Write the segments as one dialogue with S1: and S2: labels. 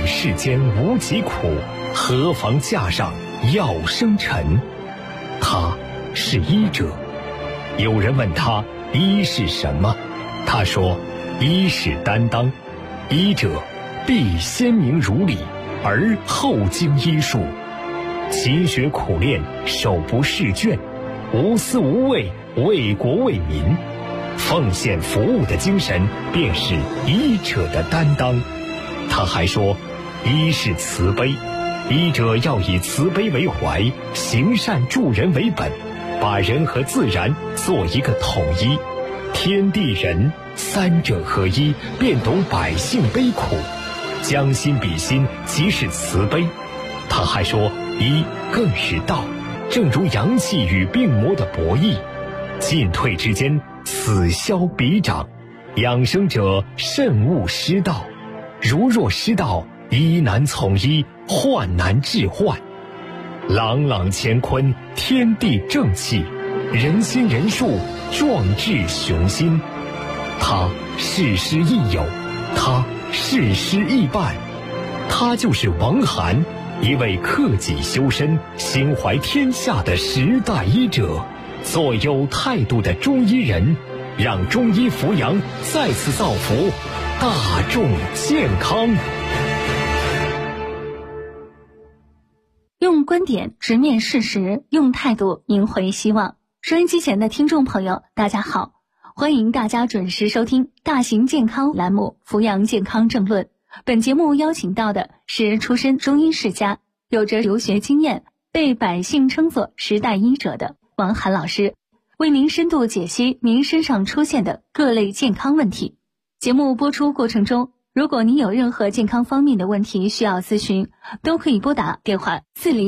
S1: 世间无疾苦，何妨架上药生尘。他是医者。有人问他医是什么，他说医是担当，医者必先明如理，而后经医术，勤学苦练，手不释卷，无私无畏，为国为民，奉献服务的精神便是医者的担当。他还说医是慈悲，医者要以慈悲为怀，行善助人为本，把人和自然做一个统一，天地人三者合一，便懂百姓悲苦，将心比心，即是慈悲。他还说医更是道，正如阳气与病魔的博弈，进退之间，此消彼长，养生者慎勿失道，如若失道，医难从医，患难治患。朗朗乾坤，天地正气，人心人术，壮志雄心。他事师亦友，他事师亦伴，他就是王涵，一位克己修身、心怀天下的时代医者，做有态度的中医人，让中医扶阳再次造福大众健康。
S2: 用观点直面事实，用态度赢回希望。收音机前的听众朋友，大家好，欢迎大家准时收听大型健康栏目《扶阳健康政论》。本节目邀请到的是出身中医世家，有着留学经验，被百姓称作时代医者的王涵老师，为您深度解析您身上出现的各类健康问题。节目播出过程中，如果您有任何健康方面的问题需要咨询，都可以拨打电话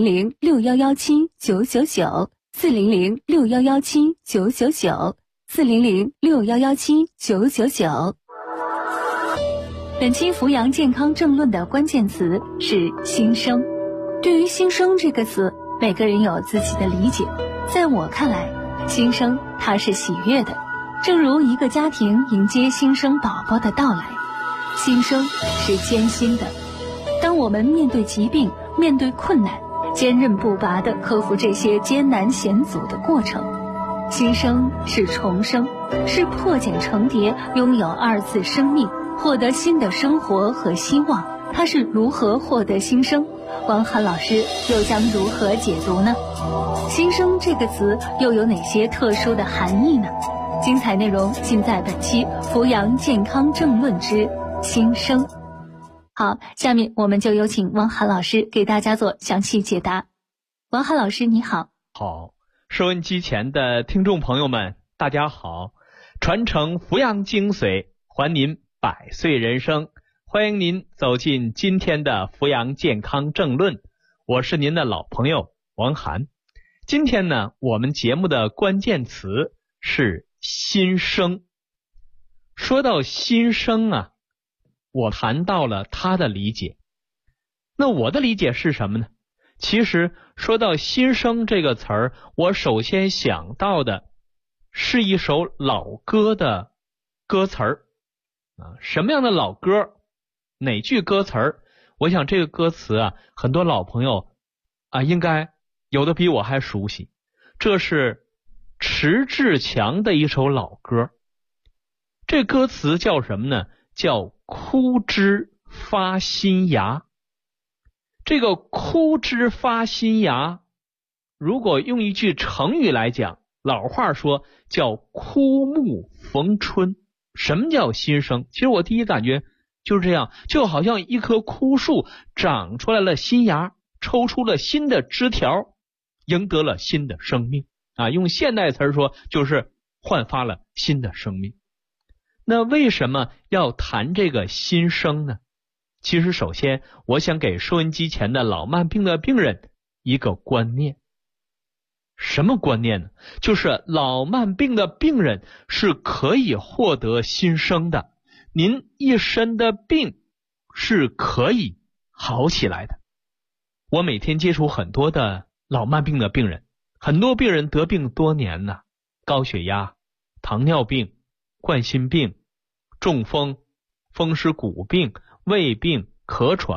S2: 400-6117-999，400-6117-999，400-6117-999。本期扶阳健康政论的关键词是新生。对于新生这个词，每个人有自己的理解。在我看来，新生它是喜悦的，正如一个家庭迎接新生宝宝的到来。新生是艰辛的，当我们面对疾病，面对困难，坚韧不拔地克服这些艰难险阻的过程。新生是重生，是破茧成蝶，拥有二次生命，获得新的生活和希望。它是如何获得新生？王涵老师又将如何解读呢？新生这个词又有哪些特殊的含义呢？精彩内容尽在本期扶阳健康政论之新生。好，下面我们就有请王涵老师给大家做详细解答。王涵老师你好。
S3: 好，收音机前的听众朋友们大家好，传承扶阳精髓，还您百岁人生，欢迎您走进今天的扶阳健康政论，我是您的老朋友王涵。今天呢，我们节目的关键词是新生。说到新生啊，我谈到了他的理解。那我的理解是什么呢？其实说到新生这个词儿，我首先想到的是一首老歌的歌词儿。什么样的老歌？哪句歌词儿？我想这个歌词啊，很多老朋友应该有的比我还熟悉。这是迟志强的一首老歌。这歌词叫什么呢？叫枯枝发新芽。这个枯枝发新芽，如果用一句成语来讲，老话说叫枯木逢春。什么叫新生？其实我第一感觉就是这样，就好像一棵枯树长出来了新芽，抽出了新的枝条，赢得了新的生命用现代词说就是焕发了新的生命。那为什么要谈这个新生呢？其实首先我想给收音机前的老慢病的病人一个观念。什么观念呢？就是老慢病的病人是可以获得新生的，您一身的病是可以好起来的。我每天接触很多的老慢病的病人，很多病人得病多年了，高血压、糖尿病、冠心病、中风、风湿骨病、胃病、咳喘、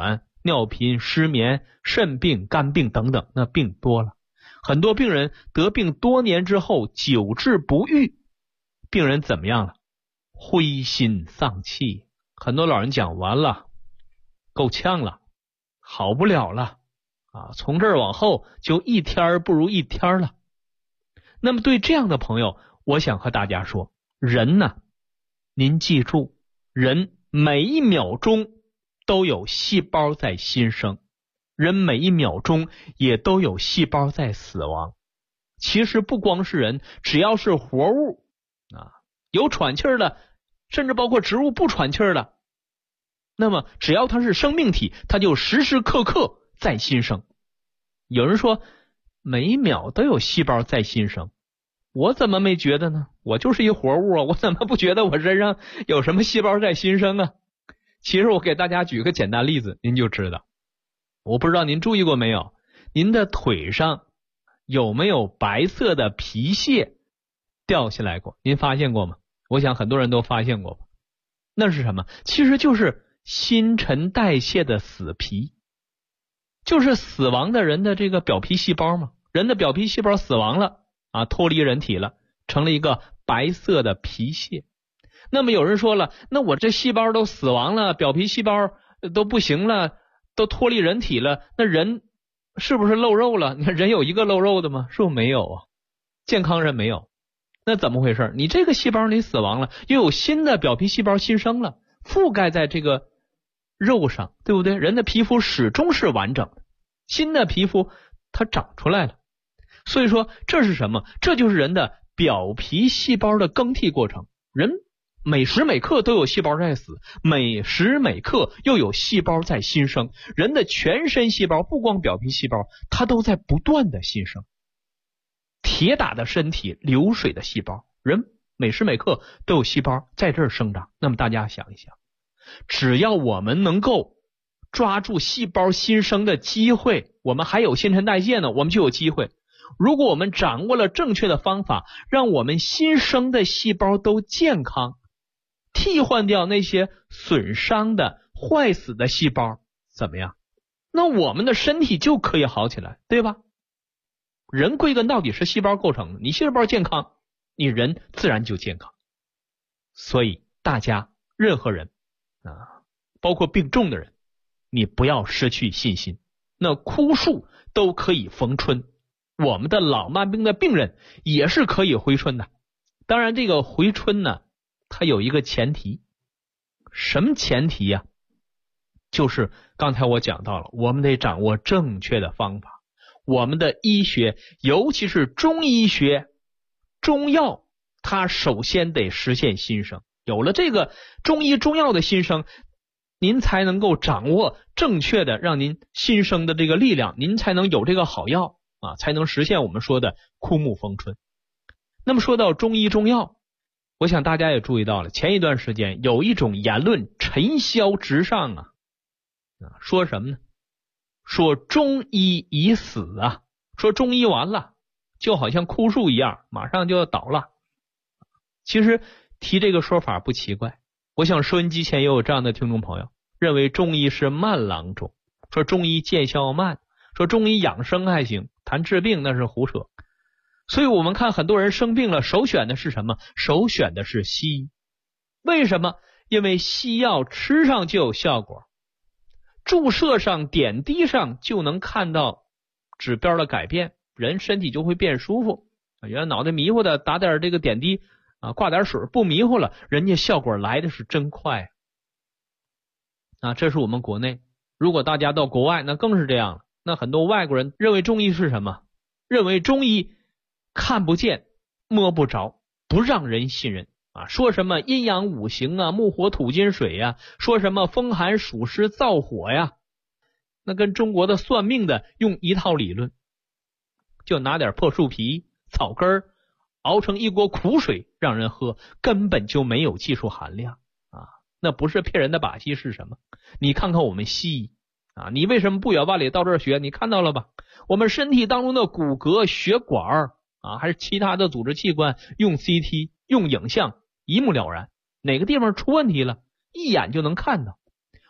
S3: 尿频、失眠、肾病、肝病等等，那病多了。很多病人得病多年之后久治不愈，病人怎么样了？灰心丧气。很多老人讲完了，够呛了，好不了了啊！从这儿往后就一天不如一天了。那么对这样的朋友，我想和大家说，人呢，您记住，人每一秒钟都有细胞在新生，人每一秒钟也都有细胞在死亡。其实不光是人，只要是活物啊，有喘气儿的，甚至包括植物不喘气儿的，那么只要它是生命体，它就时时刻刻在新生。有人说每一秒都有细胞在新生，我怎么没觉得呢？我就是一活物啊，我怎么不觉得我身上有什么细胞在新生啊？其实我给大家举个简单例子，您就知道。我不知道您注意过没有，您的腿上有没有白色的皮屑掉下来过？您发现过吗？我想很多人都发现过吧。那是什么？其实就是新陈代谢的死皮，就是死亡的人的这个表皮细胞嘛。人的表皮细胞死亡了啊，脱离人体了，成了一个白色的皮屑。那么有人说了，那我这细胞都死亡了，表皮细胞都不行了，都脱离人体了，那人是不是露肉了？你看人有一个露肉的吗？是不是没有啊？健康人没有。那怎么回事？你这个细胞你死亡了，又有新的表皮细胞新生了，覆盖在这个肉上，对不对？人的皮肤始终是完整的，新的皮肤它长出来了。所以说这是什么？这就是人的表皮细胞的更替过程。人每时每刻都有细胞在死，每时每刻又有细胞在新生。人的全身细胞，不光表皮细胞，它都在不断的新生。铁打的身体，流水的细胞，人每时每刻都有细胞在这儿生长。那么大家想一想，只要我们能够抓住细胞新生的机会，我们还有新陈代谢呢，我们就有机会。如果我们掌握了正确的方法，让我们新生的细胞都健康，替换掉那些损伤的坏死的细胞，怎么样？那我们的身体就可以好起来，对吧？人归根到底是细胞构成的，你细胞健康，你人自然就健康。所以大家任何人啊，包括病重的人，你不要失去信心。那枯树都可以逢春，我们的老慢病的病人也是可以回春的。当然这个回春呢，它有一个前提。什么前提呀？就是刚才我讲到了，我们得掌握正确的方法。我们的医学，尤其是中医学、中药，它首先得实现新生。有了这个中医中药的新生，您才能够掌握正确的让您新生的这个力量，您才能有这个好药啊，才能实现我们说的枯木逢春。那么说到中医中药，我想大家也注意到了，前一段时间有一种言论尘嚣直上啊，说什么呢？说中医已死啊，说中医完了，就好像枯树一样，马上就要倒了。其实提这个说法不奇怪，我想收音机前也有这样的听众朋友，认为中医是慢郎中，说中医见效慢，说中医养生还行，谈治病那是胡扯。所以我们看很多人生病了，首选的是什么？首选的是西医。为什么？因为西药吃上就有效果，注射上点滴上就能看到指标的改变，人身体就会变舒服。原来脑袋迷糊的打点这个点滴啊，挂点水不迷糊了，人家效果来的是真快啊！这是我们国内。如果大家到国外，那更是这样了。那很多外国人认为中医是什么？认为中医看不见摸不着，不让人信任啊！说什么阴阳五行啊，木火土金水呀，说什么风寒暑湿燥火呀，那跟中国的算命的用一套理论，就拿点破树皮、草根熬成一锅苦水让人喝，根本就没有技术含量啊！那不是骗人的把戏是什么？你看看我们西医啊，你为什么不远万里到这儿学？你看到了吧？我们身体当中的骨骼、血管啊，还是其他的组织器官，用 CT 用影像一目了然，哪个地方出问题了，一眼就能看到。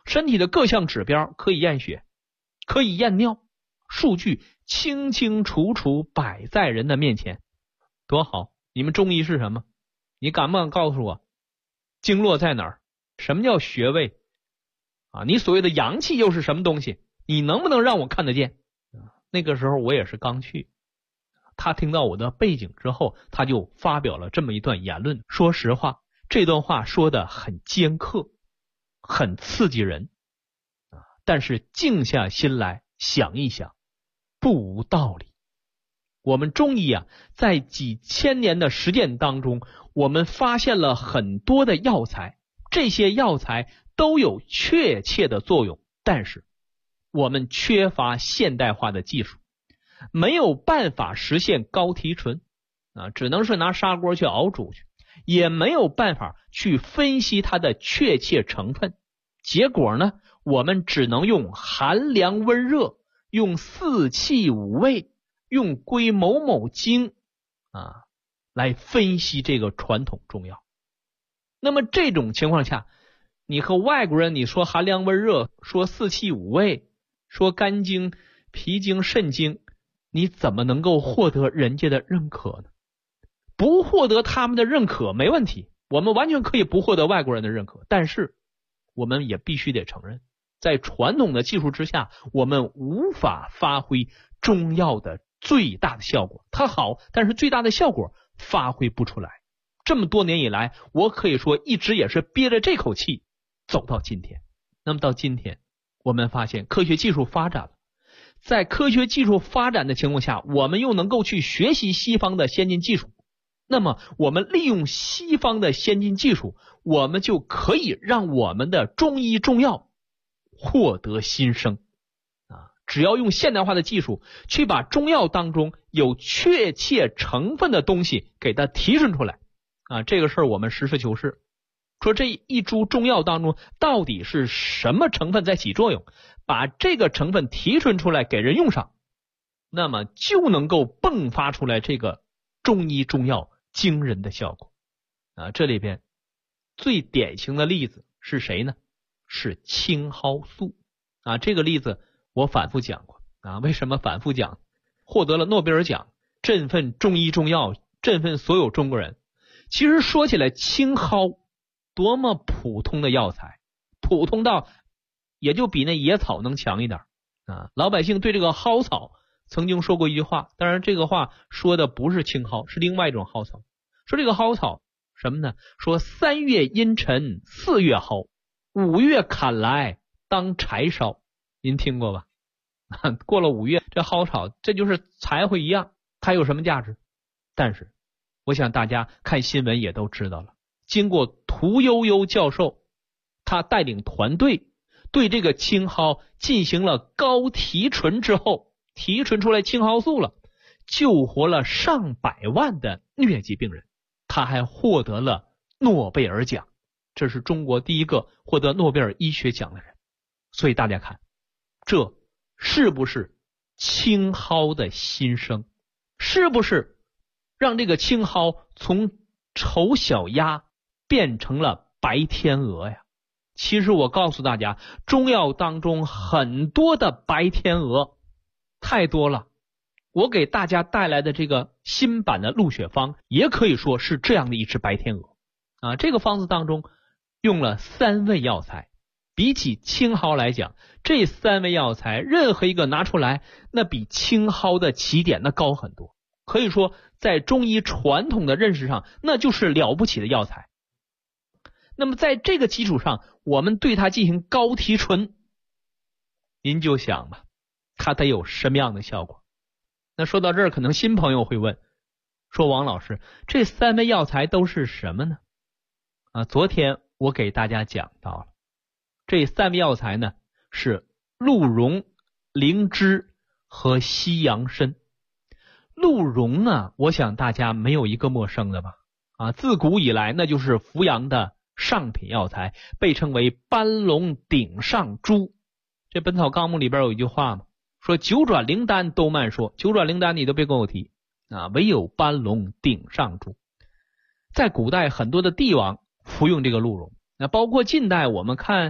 S3: 身体的各项指标可以验血，可以验尿，数据清清楚楚摆在人的面前，多好！你们中医是什么？你敢不敢告诉我经络在哪儿？什么叫穴位啊？你所谓的阳气又是什么东西？你能不能让我看得见？那个时候我也是刚去，他听到我的背景之后，他就发表了这么一段言论。说实话，这段话说的很尖刻，很刺激人，但是静下心来想一想，不无道理。我们中医在几千年的实践当中，我们发现了很多的药材，这些药材都有确切的作用，但是我们缺乏现代化的技术，没有办法实现高提纯只能是拿砂锅去熬煮去，也没有办法去分析它的确切成分。结果呢，我们只能用寒凉温热，用四气五味，用归某某经来分析这个传统中药。那么这种情况下，你和外国人你说寒凉温热，说四气五味，说肝经、脾经、肾经，你怎么能够获得人家的认可呢？不获得他们的认可没问题，我们完全可以不获得外国人的认可，但是我们也必须得承认，在传统的技术之下，我们无法发挥中药的最大的效果。它好，但是最大的效果发挥不出来。这么多年以来，我可以说一直也是憋着这口气走到今天。那么到今天，我们发现科学技术发展了，在科学技术发展的情况下，我们又能够去学习西方的先进技术，那么我们利用西方的先进技术，我们就可以让我们的中医中药获得新生只要用现代化的技术去把中药当中有确切成分的东西给它提纯出来这个事儿我们实事求是，说这一株中药当中到底是什么成分在起作用，把这个成分提纯出来给人用上，那么就能够迸发出来这个中医中药惊人的效果这里边最典型的例子是谁呢？是青蒿素这个例子我反复讲过为什么反复讲？获得了诺贝尔奖，振奋中医中药，振奋所有中国人。其实说起来，青蒿多么普通的药材，普通到也就比那野草能强一点老百姓对这个蒿草曾经说过一句话，当然这个话说的不是青蒿，是另外一种蒿草。说这个蒿草什么呢？说3月阴沉4月蒿，5月砍来当柴烧。您听过吧？过了5月，这蒿草这就是柴火一样，它有什么价值？但是我想大家看新闻也都知道了，经过屠呦呦教授他带领团队对这个青蒿进行了高提纯之后，提纯出来青蒿素了，救活了上百万的疟疾病人，他还获得了诺贝尔奖，这是中国第一个获得诺贝尔医学奖的人。所以大家看，这是不是青蒿的新生？是不是让这个青蒿从丑小鸭变成了白天鹅呀？其实我告诉大家，中药当中很多的白天鹅，太多了。我给大家带来的这个新版的鹿血方，也可以说是这样的一只白天鹅这个方子当中用了3味药材，比起青蒿来讲，这3味药材任何一个拿出来，那比青蒿的起点那高很多，可以说在中医传统的认识上，那就是了不起的药材。那么在这个基础上，我们对它进行高提纯，您就想吧，它得有什么样的效果？那说到这儿，可能新朋友会问，说王老师，这3味药材都是什么呢？昨天我给大家讲到了，这3味药材呢是鹿茸、灵芝和西洋参。鹿茸我想大家没有一个陌生的吧自古以来那就是扶阳的上品药材，被称为斑龙顶上珠。这本草纲目里边有一句话嘛，说九转灵丹都慢说，九转灵丹你都别跟我提唯有斑龙顶上珠。在古代很多的帝王服用这个鹿茸，那包括近代我们看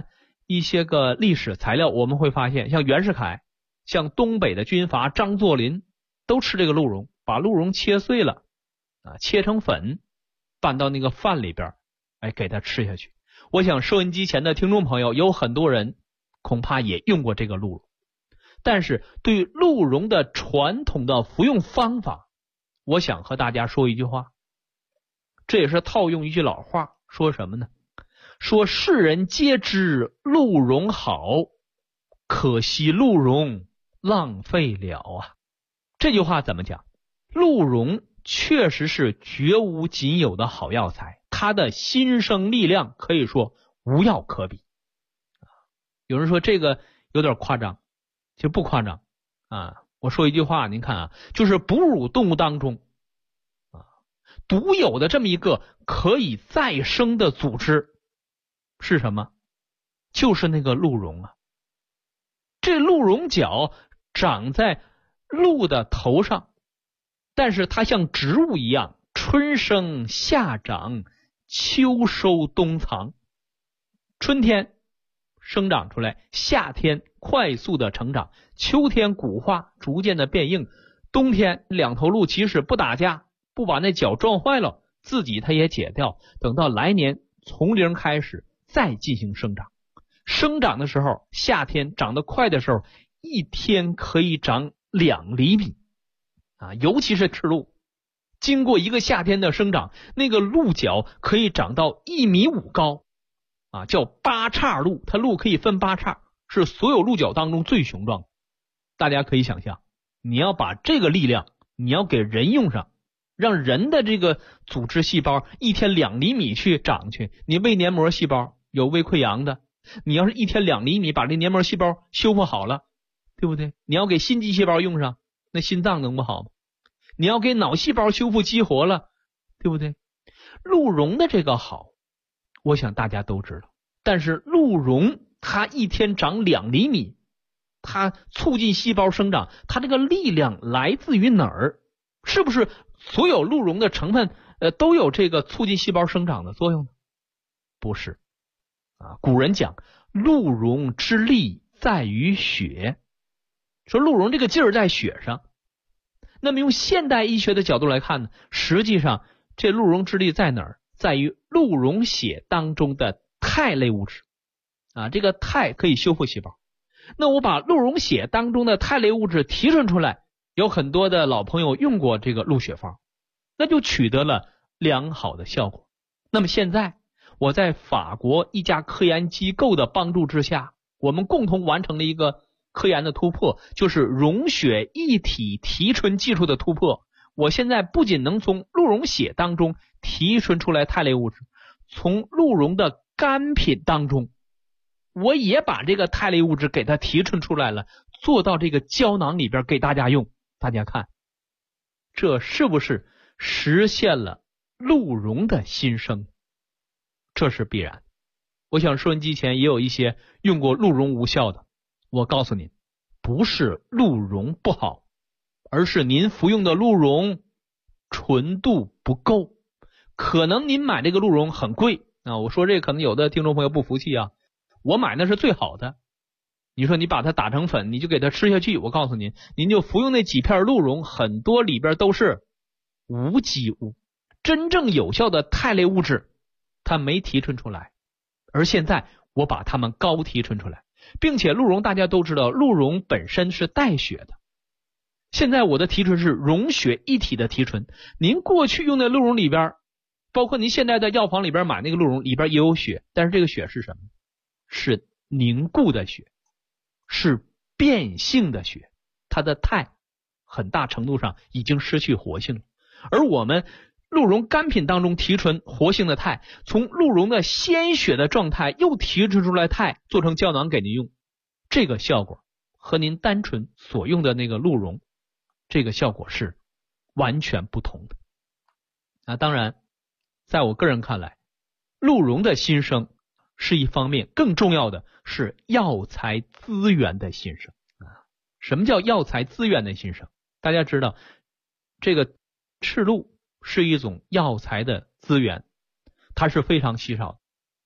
S3: 一些个历史材料，我们会发现，像袁世凯，像东北的军阀张作霖，都吃这个鹿茸，把鹿茸切碎了切成粉，拌到那个饭里边，给它吃下去。我想收音机前的听众朋友有很多人恐怕也用过这个鹿茸，但是对鹿茸的传统的服用方法，我想和大家说一句话，这也是套用一句老话，说什么呢？说世人皆知鹿茸好，可惜鹿茸浪费了啊。这句话怎么讲？鹿茸确实是绝无仅有的好药材，它的新生力量可以说无药可比。有人说这个有点夸张，其实不夸张我说一句话，您看就是哺乳动物当中独有的这么一个可以再生的组织是什么？就是那个鹿茸这鹿茸角长在鹿的头上，但是它像植物一样，春生夏长，秋收冬藏。春天生长出来，夏天快速的成长，秋天骨化逐渐的变硬，冬天两头鹿即使不打架，不把那角撞坏了，自己它也解掉，等到来年从零开始再进行生长。生长的时候，夏天长得快的时候，一天可以长2厘米尤其是赤鹿，经过一个夏天的生长，那个鹿角可以长到1.5米高叫八叉鹿，它鹿可以分8叉，是所有鹿角当中最雄壮的。大家可以想象，你要把这个力量你要给人用上，让人的这个组织细胞一天2厘米去长去，你胃黏膜细胞有胃溃疡的，你要是一天2厘米把这黏膜细胞修复好了，对不对？你要给心肌细胞用上，那心脏能不好吗？你要给脑细胞修复激活了，对不对？鹿茸的这个好，我想大家都知道，但是鹿茸它一天长2厘米，它促进细胞生长，它这个力量来自于哪儿？是不是所有鹿茸的成分都有这个促进细胞生长的作用呢？不是古人讲鹿茸之力在于血，说鹿茸这个劲儿在血上。那么用现代医学的角度来看呢，实际上这鹿茸之力在哪儿？在于鹿茸血当中的肽类物质这个肽可以修复细胞。那我把鹿茸血当中的肽类物质提纯出来，有很多的老朋友用过这个鹿血方，那就取得了良好的效果。那么现在我在法国一家科研机构的帮助之下，我们共同完成了一个科研的突破，就是溶血一体提纯技术的突破。我现在不仅能从鹿茸血当中提纯出来肽类物质，从鹿茸的干品当中我也把这个肽类物质给它提纯出来了，做到这个胶囊里边给大家用。大家看，这是不是实现了鹿茸的新生？这是必然。我想收音机前也有一些用过鹿茸无效的，我告诉您，不是鹿茸不好，而是您服用的鹿茸纯度不够。可能您买这个鹿茸很贵我说这可能有的听众朋友不服气我买的是最好的，你说你把它打成粉，你就给它吃下去，我告诉您，您就服用那几片鹿茸，很多里边都是无机物，真正有效的肽类物质它没提纯出来。而现在我把它们高提纯出来，并且鹿茸大家都知道，鹿茸本身是带血的，现在我的提纯是溶血一体的提纯。您过去用的鹿茸里边，包括您现在在药房里边买那个鹿茸里边也有血，但是这个血是什么？是凝固的血，是变性的血，它的肽很大程度上已经失去活性了。而我们鹿茸干品当中提纯活性的肽，从鹿茸的鲜血的状态又提纯出来肽，做成胶囊给您用，这个效果和您单纯所用的那个鹿茸这个效果是完全不同的当然在我个人看来，鹿茸的新生是一方面，更重要的是药材资源的新生什么叫药材资源的新生？大家知道这个赤鹿是一种药材的资源，它是非常稀少的。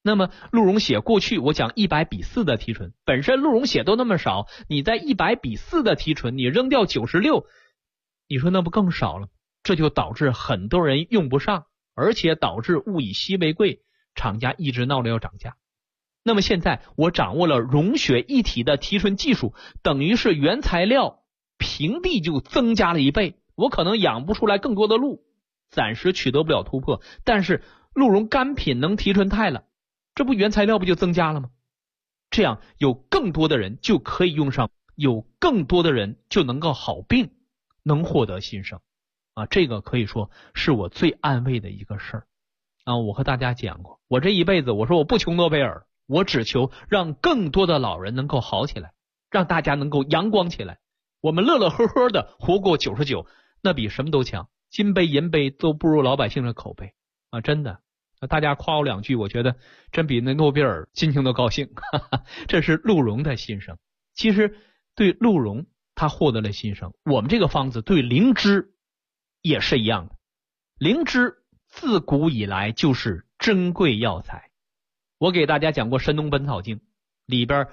S3: 那么鹿茸血过去我讲100:4的提纯，本身鹿茸血都那么少，你在100:4的提纯，你扔掉96，你说那不更少了？这就导致很多人用不上，而且导致物以稀为贵，厂家一直闹着要涨价。那么现在我掌握了溶血一体的提纯技术，等于是原材料平地就增加了1倍，我可能养不出来更多的鹿，暂时取得不了突破，但是鹿茸干品能提纯肽了，这不原材料不就增加了吗？这样有更多的人就可以用上，有更多的人就能够好病，能获得新生啊！这个可以说是我最安慰的一个事儿啊！我和大家讲过，我这一辈子我说我不求诺贝尔，我只求让更多的老人能够好起来，让大家能够阳光起来，我们乐乐呵呵的活过99，那比什么都强，金杯银杯都不如老百姓的口碑啊！真的，大家夸我2句，我觉得真比那诺贝尔心情都高兴。这是鹿茸的新生。其实对鹿茸它获得了新生，我们这个方子对灵芝也是一样的。灵芝自古以来就是珍贵药材，我给大家讲过《神农本草经》里边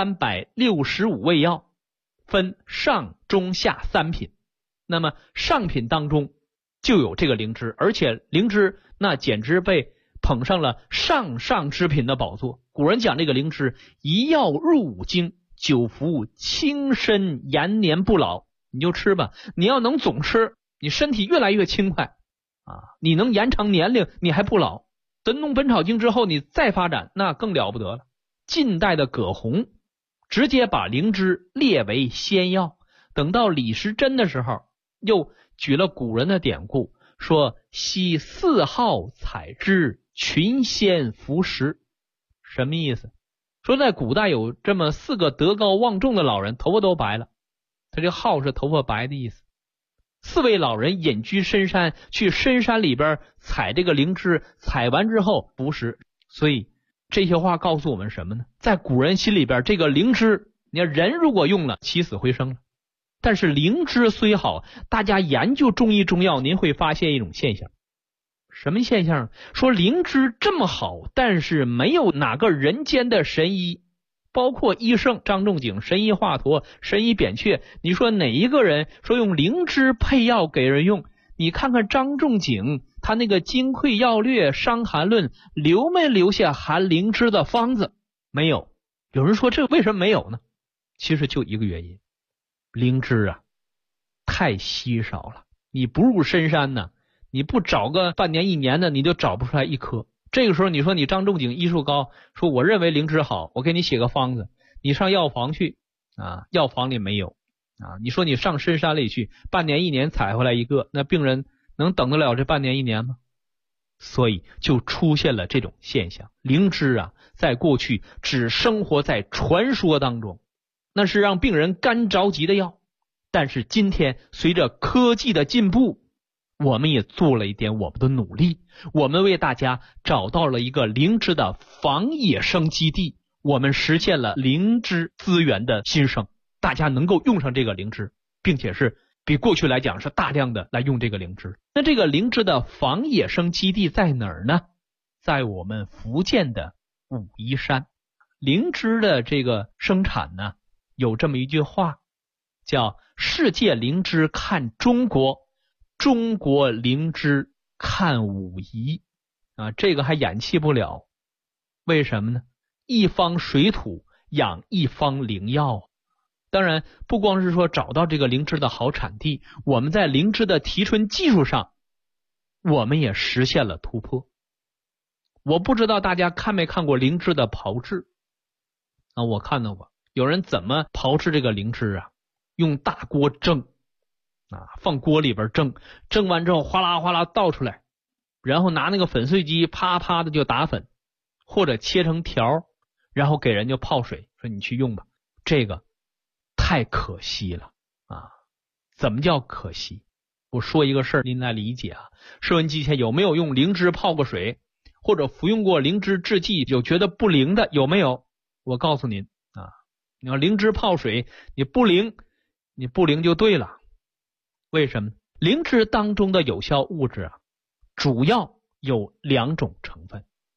S3: 365味药，分上中下3品，那么上品当中就有这个灵芝，而且灵芝那简直被捧上了上之品的宝座。古人讲这个灵芝，一药入5经，久服轻身延年不老，你就吃吧，你要能总吃，你身体越来越轻快啊，你能延长年龄，你还不老。神农本草经之后你再发展，那更了不得了。晋代的葛洪直接把灵芝列为仙药，等到李时珍的时候又举了古人的典故，说昔4号采之，群仙服食。什么意思？说在古代有这么4个德高望重的老人，头发都白了，他这号是头发白的意思。4位老人隐居深山，去深山里边采这个灵芝，采完之后服食。所以这些话告诉我们什么呢？在古人心里边，这个灵芝，你看人如果用了，起死回生了。但是灵芝虽好，大家研究中医中药，您会发现一种现象。什么现象？说灵芝这么好，但是没有哪个人间的神医，包括医圣张仲景、神医华佗、神医扁鹊，你说哪一个人说用灵芝配药给人用？你看看张仲景他那个《金匮要略》《伤寒论》留没留下含灵芝的方子？没有。有人说这为什么没有呢？其实就一个原因，灵芝啊太稀少了，你不入深山呢，你不找个半年1年的，你就找不出来一颗。这个时候你说你张仲景医术高，说我认为灵芝好，我给你写个方子，你上药房去啊，药房里没有啊。你说你上深山里去，半年1年采回来一个，那病人能等得了这半年1年吗？所以就出现了这种现象。灵芝啊，在过去只生活在传说当中，那是让病人干着急的药。但是今天随着科技的进步，我们也做了一点我们的努力，我们为大家找到了一个灵芝的仿野生基地，我们实现了灵芝资源的新生，大家能够用上这个灵芝，并且是比过去来讲是大量的来用这个灵芝。那这个灵芝的仿野生基地在哪儿呢？在我们福建的武夷山。灵芝的这个生产呢，有这么一句话，叫世界灵芝看中国，中国灵芝看武夷啊，这个还掩弃不了。为什么呢？一方水土养一方灵药。当然不光是说找到这个灵芝的好产地，我们在灵芝的提纯技术上我们也实现了突破。我不知道大家看没看过灵芝的炮制啊？我看到过，有人怎么炮制这个灵芝啊？用大锅蒸啊，放锅里边蒸，蒸完之后哗啦哗啦倒出来，然后拿那个粉碎机啪啪的就打粉，或者切成条，然后给人家泡水，说你去用吧。这个太可惜了啊！怎么叫可惜？我说一个事儿您来理解啊。收音机前有没有用灵芝泡过水，或者服用过灵芝制剂有觉得不灵的，有没有？我告诉您啊，你要灵芝泡水你不灵，你不灵就对了。为什么？灵芝当中的有效物质啊，主要有2种成分。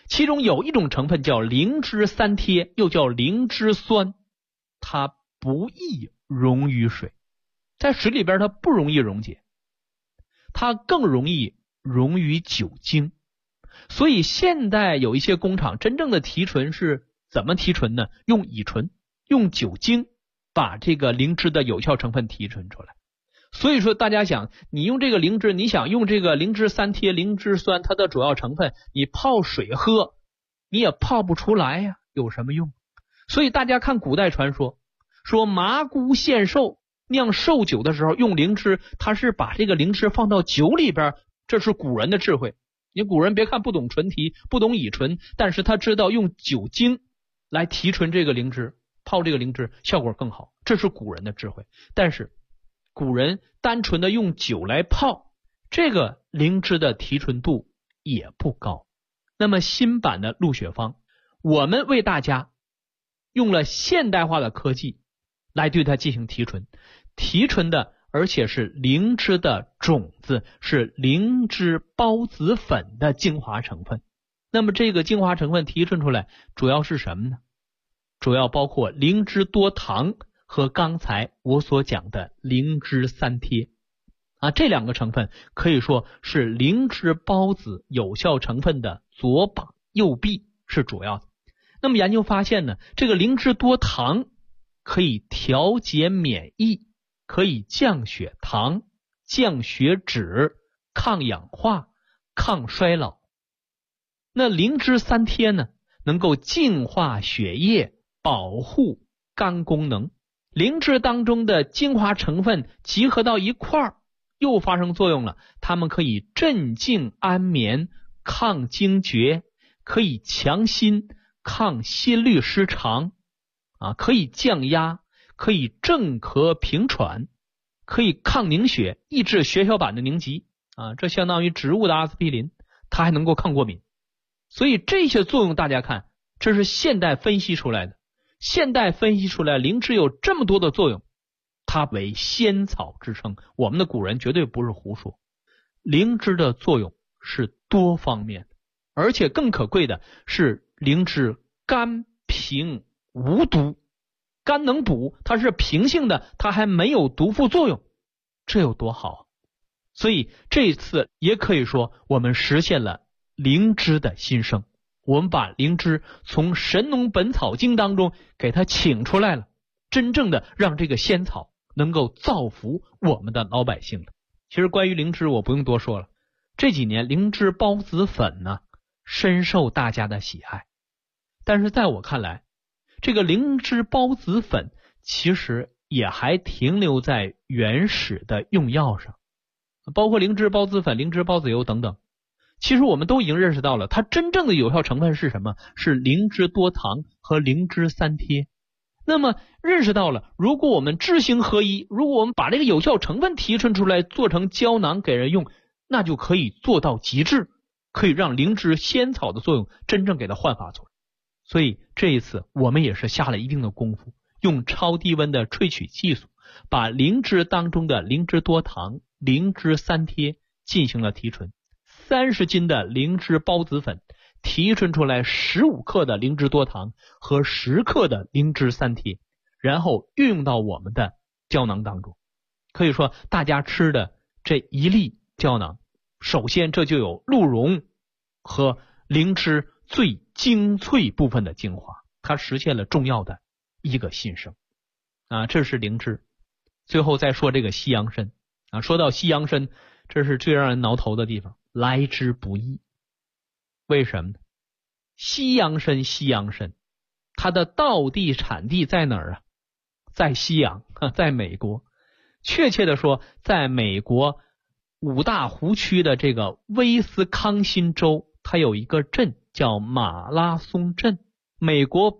S3: 其中有一种成分叫灵芝三萜，又叫灵芝酸，它不易溶于水，在水里边它不容易溶解，它更容易溶于酒精。所以现代有一些工厂真正的提纯是怎么提纯呢？用乙醇，用酒精把这个灵芝的有效成分提纯出来。所以说大家想，你用这个灵芝，你想用这个灵芝三萜、灵芝酸，它的主要成分你泡水喝，你也泡不出来呀，有什么用？所以大家看古代传说，说麻姑献寿酿寿酒的时候用灵芝，它是把这个灵芝放到酒里边，这是古人的智慧。你古人别看不懂纯提，不懂乙醇，但是他知道用酒精来提纯这个灵芝，泡这个灵芝效果更好，这是古人的智慧。但是古人单纯的用酒来泡，这个灵芝的提纯度也不高。那么新版的鹿血方，我们为大家用了现代化的科技来对它进行提纯，提纯的而且是灵芝的种子，是灵芝孢子粉的精华成分。那么这个精华成分提纯出来主要是什么呢？主要包括灵芝多糖和刚才我所讲的灵芝三萜这两个成分可以说是灵芝孢子有效成分的左膀右臂，是主要的。那么研究发现呢，这个灵芝多糖可以调节免疫，可以降血糖、降血脂、抗氧化、抗衰老。那灵芝三萜呢，能够净化血液，保护肝功能。灵芝当中的精华成分集合到一块儿，又发生作用了，它们可以镇静安眠、抗惊厥，可以强心、抗心律失常可以降压，可以镇咳平喘，可以抗凝血，抑制血小板的凝集这相当于植物的阿司匹林，它还能够抗过敏。所以这些作用大家看，这是现代分析出来的。现代分析出来灵芝有这么多的作用，它为仙草之称，我们的古人绝对不是胡说。灵芝的作用是多方面的，而且更可贵的是灵芝甘平无毒，肝能补，它是平性的，它还没有毒副作用，这有多好所以这次也可以说我们实现了灵芝的新生，我们把灵芝从《神农本草经》当中给它请出来了，真正的让这个仙草能够造福我们的老百姓了。其实关于灵芝我不用多说了，这几年灵芝孢子粉呢深受大家的喜爱。但是在我看来，这个灵芝孢子粉其实也还停留在原始的用药上，包括灵芝孢子粉、灵芝孢子油等等。其实我们都已经认识到了，它真正的有效成分是什么？是灵芝多糖和灵芝三萜。那么认识到了，如果我们知行合一，如果我们把这个有效成分提纯出来，做成胶囊给人用，那就可以做到极致，可以让灵芝仙草的作用真正给它焕发出来。所以这一次我们也是下了一定的功夫，用超低温的萃取技术，把灵芝当中的灵芝多糖、灵芝三萜进行了提纯。30斤的灵芝孢子粉提纯出来15克的灵芝多糖和10克的灵芝三萜，然后运用到我们的胶囊当中。可以说大家吃的这一粒胶囊，首先这就有鹿茸和灵芝最精粹部分的精华，它实现了重要的一个新生这是灵芝。最后再说这个西洋参说到西洋参，这是最让人挠头的地方，来之不易。为什么呢？西洋参它的道地产地在哪儿在西洋在美国。确切的说，在美国五大湖区的这个威斯康辛州，它有一个镇叫马拉松镇，美国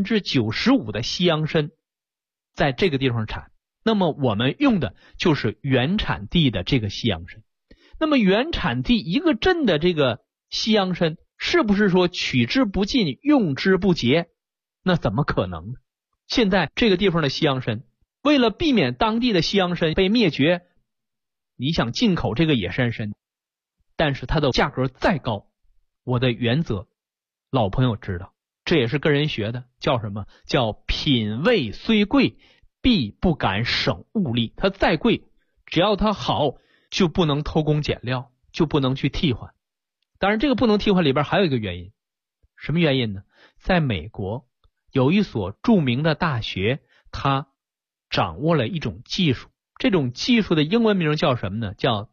S3: 95% 的西洋参在这个地方产。那么我们用的就是原产地的这个西洋参。那么原产地一个镇的这个西洋参，是不是说取之不尽用之不竭？那怎么可能呢？现在这个地方的西洋参，为了避免当地的西洋参被灭绝，你想进口这个野山参，但是它的价格再高，我的原则老朋友知道，这也是跟人学的，叫什么？叫品味虽贵，必不敢省物力。它再贵，只要它好，就不能偷工减料，就不能去替换。当然这个不能替换里边还有一个原因，什么原因呢？在美国有一所著名的大学，它掌握了一种技术，这种技术的英文名叫什么呢？叫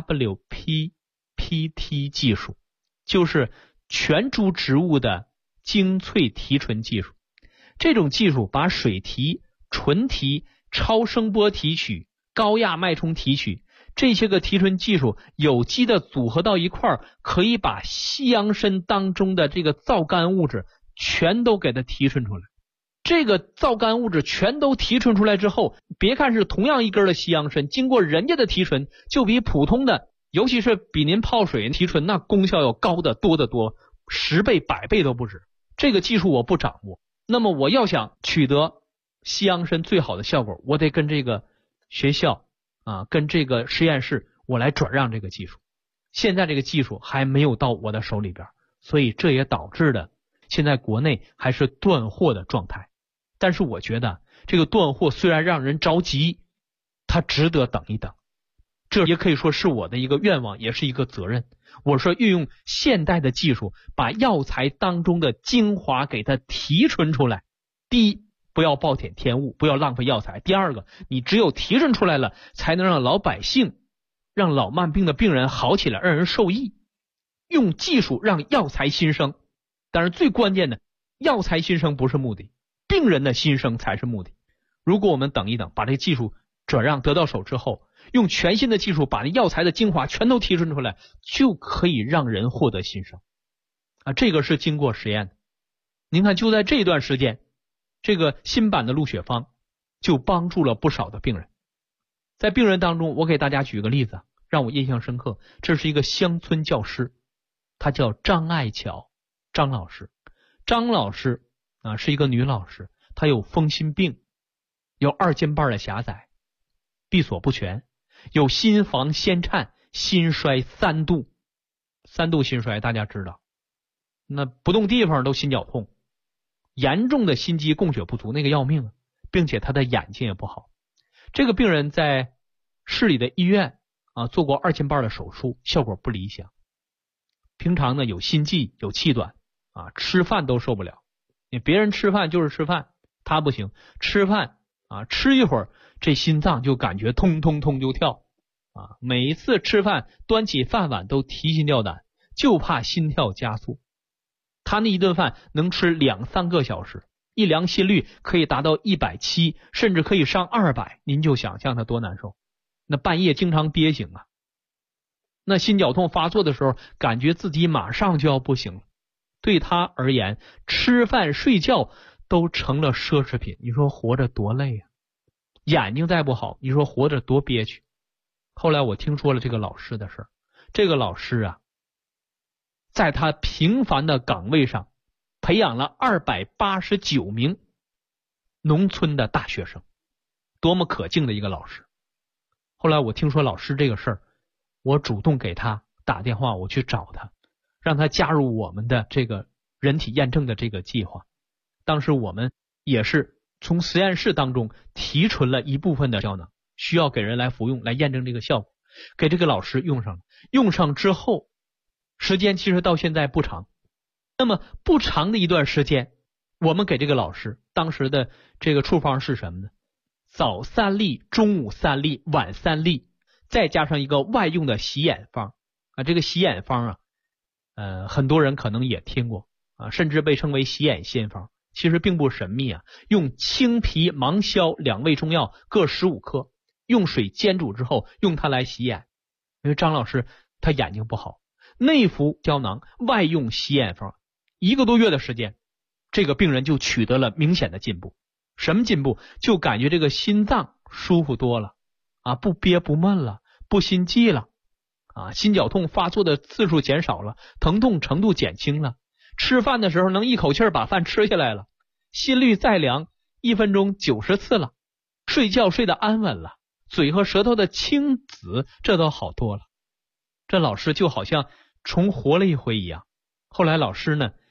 S3: WPPT 技术，就是全株植物的精粹提纯技术。这种技术把水提、纯提、超声波提取、高压脉冲提取这些个提纯技术有机的组合到一块儿，可以把西洋参当中的这个皂苷物质全都给它提纯出来。这个皂苷物质全都提纯出来之后，别看是同样一根的西洋参，经过人家的提纯，就比普通的，尤其是比您泡水提纯，那功效要高得多得多，10倍100倍都不止。这个技术我不掌握，那么我要想取得西洋参最好的效果，我得跟这个学校跟这个实验室我来转让这个技术。现在这个技术还没有到我的手里边，所以这也导致的现在国内还是断货的状态。但是我觉得这个断货虽然让人着急，它值得等一等。这也可以说是我的一个愿望，也是一个责任。我说运用现代的技术，把药材当中的精华给它提纯出来。第一，不要暴殄天物，不要浪费药材。第二个，你只有提纯出来了，才能让老百姓、让老慢病的病人好起来，让人受益。用技术让药材新生，但是最关键的，药材新生不是目的，病人的新生才是目的。如果我们等一等，把这个技术转让得到手之后，用全新的技术把那药材的精华全都提纯出来，就可以让人获得新生这个是经过实验的。您看，就在这段时间，这个新版的鹿血芳就帮助了不少的病人。在病人当中，我给大家举个例子让我印象深刻。这是一个乡村教师，她叫张爱巧，张老师。张老师是一个女老师，她有风心病，有2间瓣的狭窄，闭锁不全，有心房纤颤，心衰3度。3度心衰大家知道，那不动地方都心绞痛，严重的心肌供血不足，那个要命并且他的眼睛也不好。这个病人在市里的医院做过2间瓣的手术，效果不理想。平常呢有心悸，有气短吃饭都受不了。别人吃饭就是吃饭，他不行，吃饭吃一会儿这心脏就感觉通通通就跳每一次吃饭端起饭碗都提心吊胆，就怕心跳加速。他那一顿饭能吃2-3个小时，一量心率可以达到170，甚至可以上200，您就想象他多难受。那半夜经常憋醒那心绞痛发作的时候，感觉自己马上就要不行了。对他而言，吃饭睡觉都成了奢侈品。你说活着多累眼睛再不好，你说活着多憋屈。后来我听说了这个老师的事儿。这个老师在他平凡的岗位上培养了289名农村的大学生，多么可敬的一个老师。后来我听说老师这个事儿，我主动给他打电话，我去找他，让他加入我们的这个人体验证的这个计划。当时我们也是从实验室当中提纯了一部分的胶囊，需要给人来服用，来验证这个效果，给这个老师用上了。用上之后时间其实到现在不长，那么不长的一段时间，我们给这个老师当时的这个处方是什么呢？早3粒，中午3粒，晚3粒，再加上一个外用的洗眼方这个洗眼方很多人可能也听过甚至被称为洗眼仙方。其实并不神秘用青皮、芒硝2味中药各15克，用水煎煮之后用它来洗眼。因为张老师他眼睛不好，内服胶囊，外用洗眼方，1个多月的时间，这个病人就取得了明显的进步。什么进步？就感觉这个心脏舒服多了不憋不闷了，不心悸了心绞痛发作的次数减少了，疼痛程度减轻了，吃饭的时候能一口气把饭吃下来了，心率再量1分钟90次了，睡觉睡得安稳了，嘴和舌头的青紫这都好多了。这老师就好像重活了一回一样。后来老师呢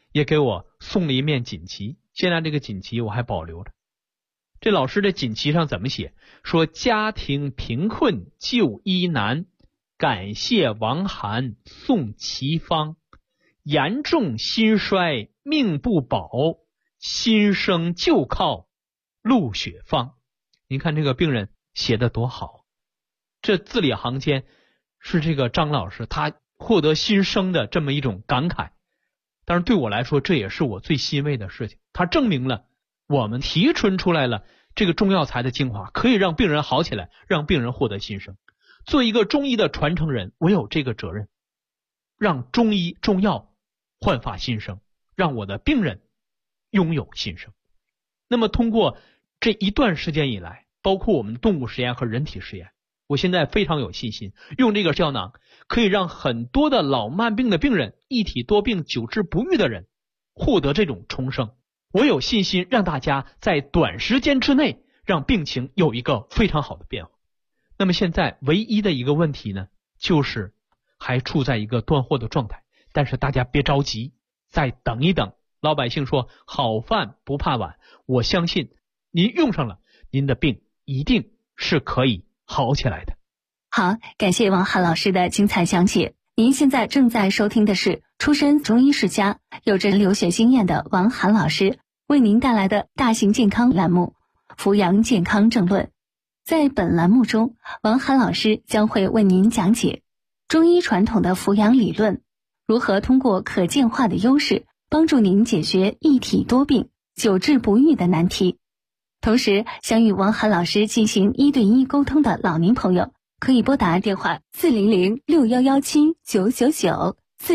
S3: 也给我送了一面锦旗，现在这个锦旗我还保留着。这老师的锦旗上怎么写？说家庭贫困就医难，感谢王涵送奇方，严重心衰命不保，新生就靠陆雪芳。您看这个病人写的多好，这字里行间是这个张老师他获得新生的这么一种感慨。但是对我来说，这也是我最欣慰的事情，它证明了我们提纯出来了这个中药材的精华，可以让病人好起来，让病人获得新生。做一个中医的传承人，我有这个责任，让中医中药焕发新生，让我的病人拥有新生。那么通过这一段时间以来，包括我们动物实验和人体实验，我现在非常有信心，用这个胶囊可以让很多的老慢病的病人，一体多病久治不愈的人获得这种重生。我有信心让大家在短时间之内让病情有一个非常好的变化。那么现在唯一的一个问题呢，就是还处在一个断货的状态，但是大家别着急，再等一等。老百姓说好饭不怕晚，我相信您用上了，您的病一定是可以好起来的。
S2: 好，感谢王涵老师的精彩讲解。您现在正在收听的是出身中医世家、有着留学经验的王涵老师为您带来的大型健康栏目《扶阳健康正论》。在本栏目中，王涵老师将会为您讲解中医传统的扶阳理论，如何通过可见化的优势帮助您解决一体多病、久治不愈的难题。同时，想与王涵老师进行1对1沟通的老年朋友，可以拨打电话400-6117-999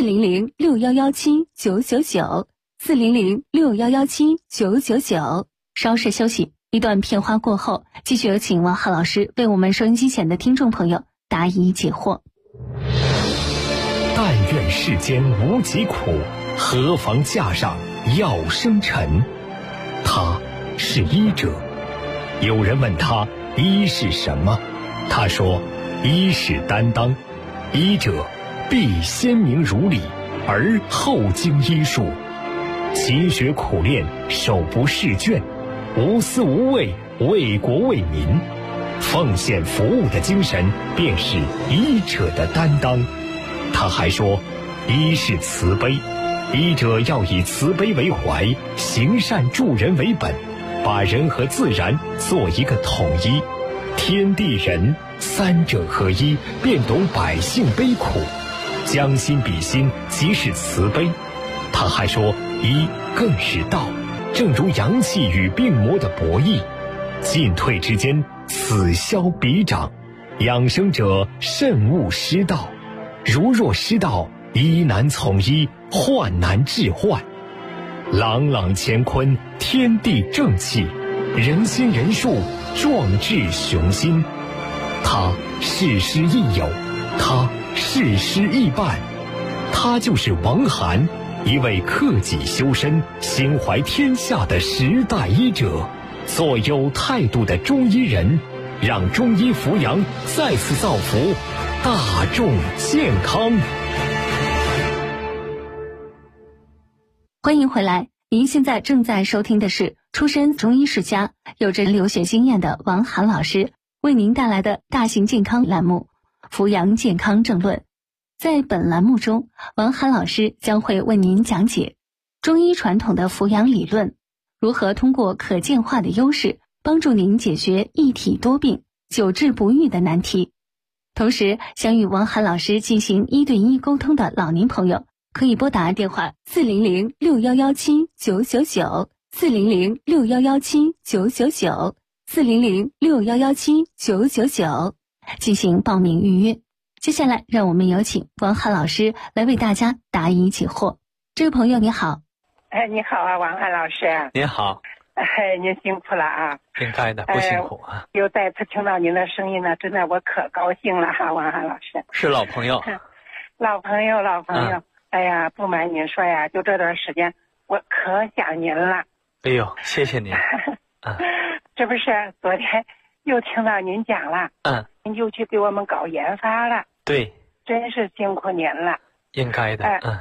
S2: 400-6117-999 400-6117-999。稍事休息，一段片花过后，继续有请王涵老师为我们收音机前的听众朋友答疑解惑。
S1: 但愿世间无疾苦，何妨架上药生尘。他是医者。有人问他医是什么，他说医是担当，医者必先明儒理，而后经医术，勤学苦练，手不释卷，无私无畏，为国为民，奉献服务的精神便是医者的担当。他还说医是慈悲，医者要以慈悲为怀，行善助人为本，把人和自然做一个统一，天地人三者合一，便懂百姓悲苦，将心比心，即是慈悲。他还说医更是道，正如阳气与病魔的博弈，进退之间，此消彼长，养生者慎勿失道，如若失道，医难从医，患难治患。朗朗乾坤，天地正气，人心人术，壮志雄心。他事师亦友，他事师亦伴，他就是王涵，一位克己修身、心怀天下的时代医者，做有态度的中医人，让中医扶阳再次造福大众健康。
S2: 欢迎回来，您现在正在收听的是出身中医世家、有着留学经验的王涵老师为您带来的大型健康栏目《扶阳健康正论》。在本栏目中，王涵老师将会为您讲解中医传统的扶阳理论，如何通过可见化的优势帮助您解决一体多病、久治不愈的难题。同时，想与王涵老师进行1对1沟通的老年朋友，可以拨打电话400-6117-999 400-6117-999 400-6117-999进行报名预约。接下来让我们有请王涵老师来为大家答疑解惑。这位朋友你好。
S4: 你好啊，王涵老师。
S3: 您好。
S4: 您辛苦了啊。
S3: 应该的，不辛苦啊。
S4: 又再次听到您的声音呢，真的我可高兴了哈，王涵老师。
S3: 是老朋友。
S4: 老朋友。哎呀，不瞒您说呀，就这段时间我可想您了。
S3: 哎呦，谢谢您。
S4: 这不是昨天又听到您讲了，您就去给我们搞研发了。
S3: 对，
S4: 真是辛苦您了。
S3: 应该的。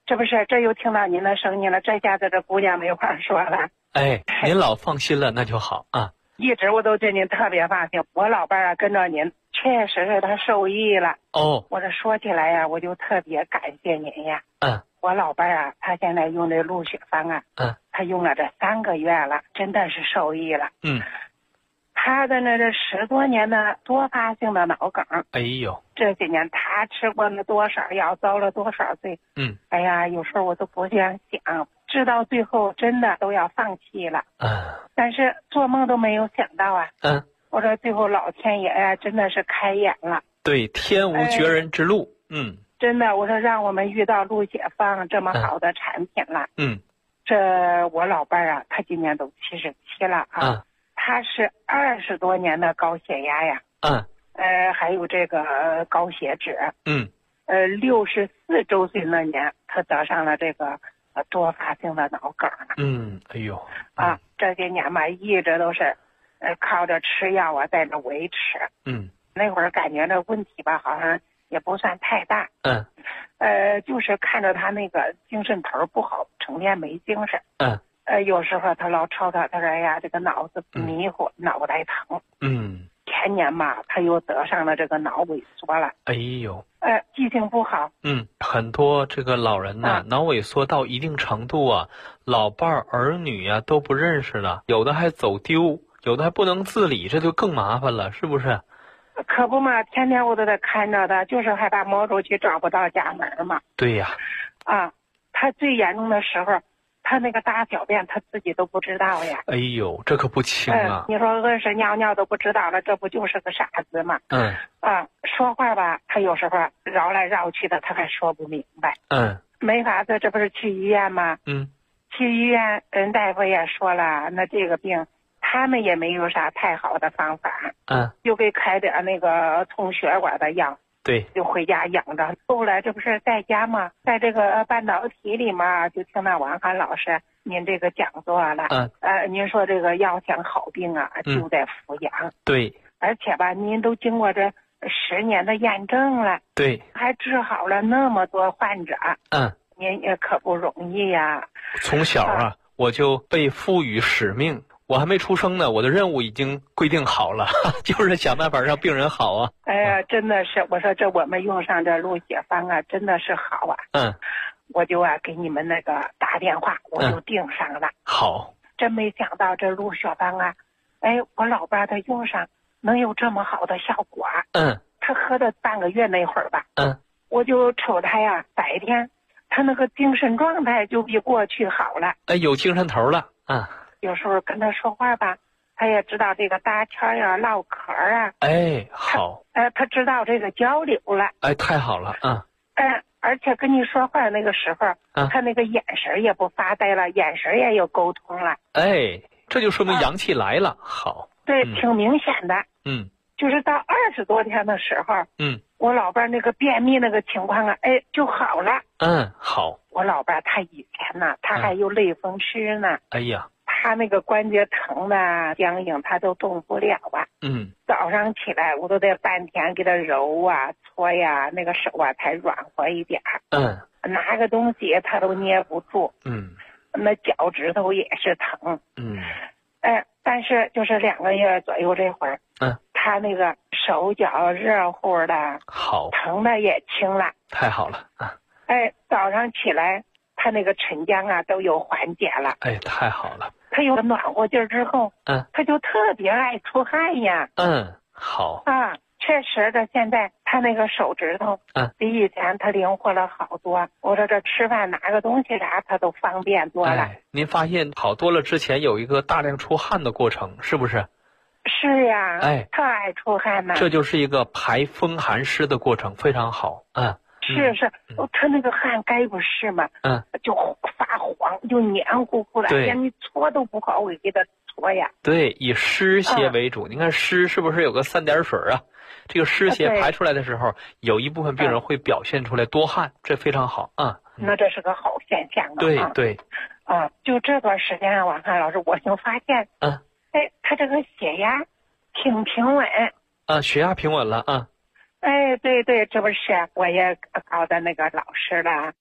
S4: 这不是，这又听到您的声音了，这下子这姑娘没话说了。
S3: 哎，您老放心了，那就好啊。
S4: 一直我都对您特别放心，我老伴儿啊跟着您，确实是他受益了。
S3: 哦，
S4: 我这说起来呀，我就特别感谢您呀。
S3: 嗯
S4: 我老伴儿啊，他现在用这鹿血方啊，
S3: 嗯
S4: 他用了这3个月了，真的是受益了。
S3: 嗯，
S4: 他的这10多年的多发性的脑梗，
S3: 哎呦，
S4: 这些年他吃过那多少药，遭了多少罪。
S3: 嗯
S4: 哎呀，有时候我都不想想，直到最后真的都要放弃了。但是做梦都没有想到啊。我说最后老天爷呀，真的是开眼了。
S3: 对，天无绝人之路。
S4: 真的，我说让我们遇到鹿血方这么好的产品了。这我老伴儿啊，他今年都77了啊。他是20多年的高血压呀。还有这个高血脂。64周岁那年，他得上了这个多发性的脑梗了。
S3: 哎呦。
S4: 这些年嘛，一直都是靠着吃药啊，在那维持。那会儿感觉这问题吧，好像也不算太大。就是看着他那个精神头不好，成天没精神。有时候他老吵他说哎呀，这个脑子迷糊，脑袋疼。前年嘛，他又得上了这个脑萎缩了。
S3: 哎呦。
S4: 记性不好。
S3: 很多这个老人呐，脑萎缩到一定程度啊，老伴儿儿女啊都不认识了，有的还走丢，有的还不能自理，这就更麻烦了，是不是？
S4: 可不嘛，天天我都得看着他，就是害怕摸出去找不到家门嘛。
S3: 对呀。
S4: 他最严重的时候，他那个大小便他自己都不知道呀。
S3: 哎呦，这可不轻啊。
S4: 你说饿屎尿尿都不知道了，这不就是个傻子吗？说话吧，他有时候绕来绕去的，他还说不明白。没法子，这不是去医院吗？去医院，人大夫也说了，那这个病他们也没有啥太好的方法。就给开点那个通血管的药。
S3: 对，
S4: 就回家养着。后来这不是在家嘛，在这个半导体里嘛，就听到王涵老师您这个讲座了。您说这个要想好病啊，就得服养。
S3: 对，
S4: 而且吧，您都经过这10年的验证了。
S3: 对，
S4: 还治好了那么多患者。您也可不容易呀。
S3: 从小我就被赋予使命。我还没出生呢，我的任务已经规定好了，就是想办法让病人好啊。
S4: 哎呀，真的是，我说这我们用上这鹿血方啊，真的是好啊。我就给你们那个打电话，我就订上了。
S3: 好。
S4: 真没想到这鹿血方啊，我老伴他用上能有这么好的效果。他喝的半个月那会儿吧。我就瞅他呀，白天他那个精神状态就比过去好了。
S3: 有精神头了。
S4: 有时候跟他说话吧，他也知道这个搭腔呀、唠嗑啊。
S3: 好。
S4: 他知道这个交流了。
S3: 太好了。
S4: 而且跟你说话那个时候，他那个眼神也不发呆了，眼神也有沟通了。
S3: 这就说明阳气来了。好。
S4: 对，挺明显的。就是到20多天的时候，我老伴那个便秘那个情况啊，就好了。
S3: 好。
S4: 我老伴他以前呢，他还有类风湿呢。
S3: 哎呀。
S4: 他那个关节疼的僵硬，他都动不了啊。早上起来我都得半天给他揉啊、搓呀，那个手啊才软和一点。拿个东西他都捏不住。那脚趾头也是疼。但是就是2个月左右这会儿，他那个手脚热乎的，
S3: 好，
S4: 疼的也轻了。
S3: 太好了。
S4: 早上起来他那个沉僵啊都有缓解了。
S3: 太好了。
S4: 他有了暖和劲儿之后，他就特别爱出汗呀。
S3: 好。
S4: 确实的，现在他那个手指头，比以前他灵活了好多。我说这吃饭拿个东西啥，他都方便多了。
S3: 您发现好多了，之前有一个大量出汗的过程，是不是？
S4: 是呀。特爱出汗呢。
S3: 这就是一个排风寒湿的过程，非常好。
S4: 是，他那个汗该不是嘛？就发黄，就黏糊糊的，连你搓都不好，我给他搓呀。
S3: 对，以湿邪为主。你看湿是不是有个3点水啊？这个湿邪排出来的时候，有一部分病人会表现出来多汗，这非常好。
S4: 那这是个好现象啊。
S3: 对。
S4: 就这段时间啊，王涵老师，我就发现，他这个血压挺平稳。
S3: 血压平稳了。
S4: 对，这不是我也告的那个老师了。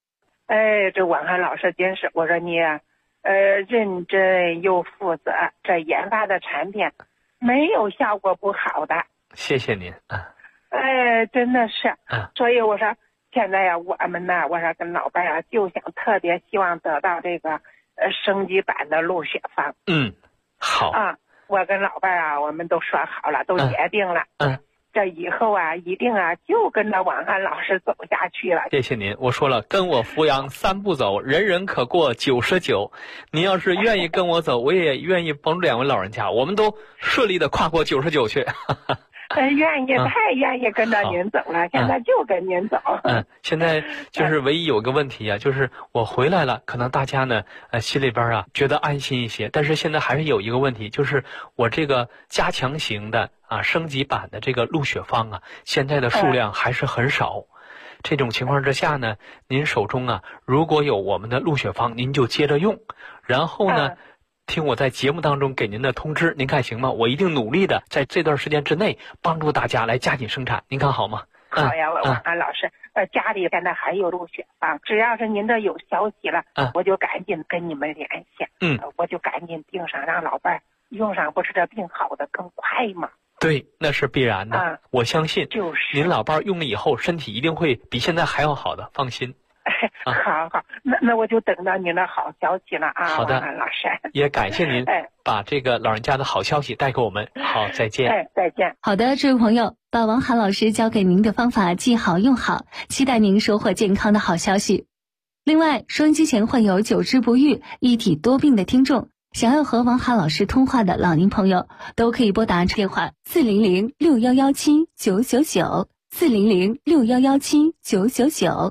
S4: 这王涵老师真是，我说你认真又负责，这研发的产品没有效果不好的。
S3: 谢谢您。
S4: 真的是。所以我说现在呀，我们呢，我说跟老伴儿就想特别希望得到这个升级版的鹿血芳。
S3: 好
S4: 啊，我跟老伴儿我们都说好了，都决定了。这以后一定就跟着王涵老师走下去了。
S3: 谢谢您，我说了，跟我扶阳3步走，人人可过99。您要是愿意跟我走，我也愿意帮助2位老人家，我们都顺利的跨过99去。
S4: 愿意，太愿意跟着您走了，现在就跟您走。
S3: 现在就是唯一有个问题就是我回来了，可能大家呢心里边觉得安心一些，但是现在还是有一个问题，就是我这个加强型的升级版的这个鹿血芳现在的数量还是很少。这种情况之下呢，您手中如果有我们的鹿血芳，您就接着用，然后呢听我在节目当中给您的通知，您看行吗？我一定努力的在这段时间之内帮助大家来加紧生产，您看好吗？
S4: 好呀，王涵老师，家里现在还有鹿血芳，只要是您这有消息了，我就赶紧跟你们联系。我就赶紧订上，让老伴用上，不是这病好的更快吗？
S3: 对，那是必然的。我相信，
S4: 就是
S3: 您老伴用了以后，身体一定会比现在还要好的，放心。
S4: 好，那我就等到您的好消息了
S3: 好的，
S4: 王涵老师，
S3: 也感谢您把这个老人家的好消息带给我们。好，再见。
S4: 再见。
S2: 好的，这位朋友，把王涵老师教给您的方法记好用好，期待您收获健康的好消息。另外，收音机前患有久治不愈、一体多病的听众，想要和王涵老师通话的老年朋友，都可以拨打电话400-6117-999 400-6117-999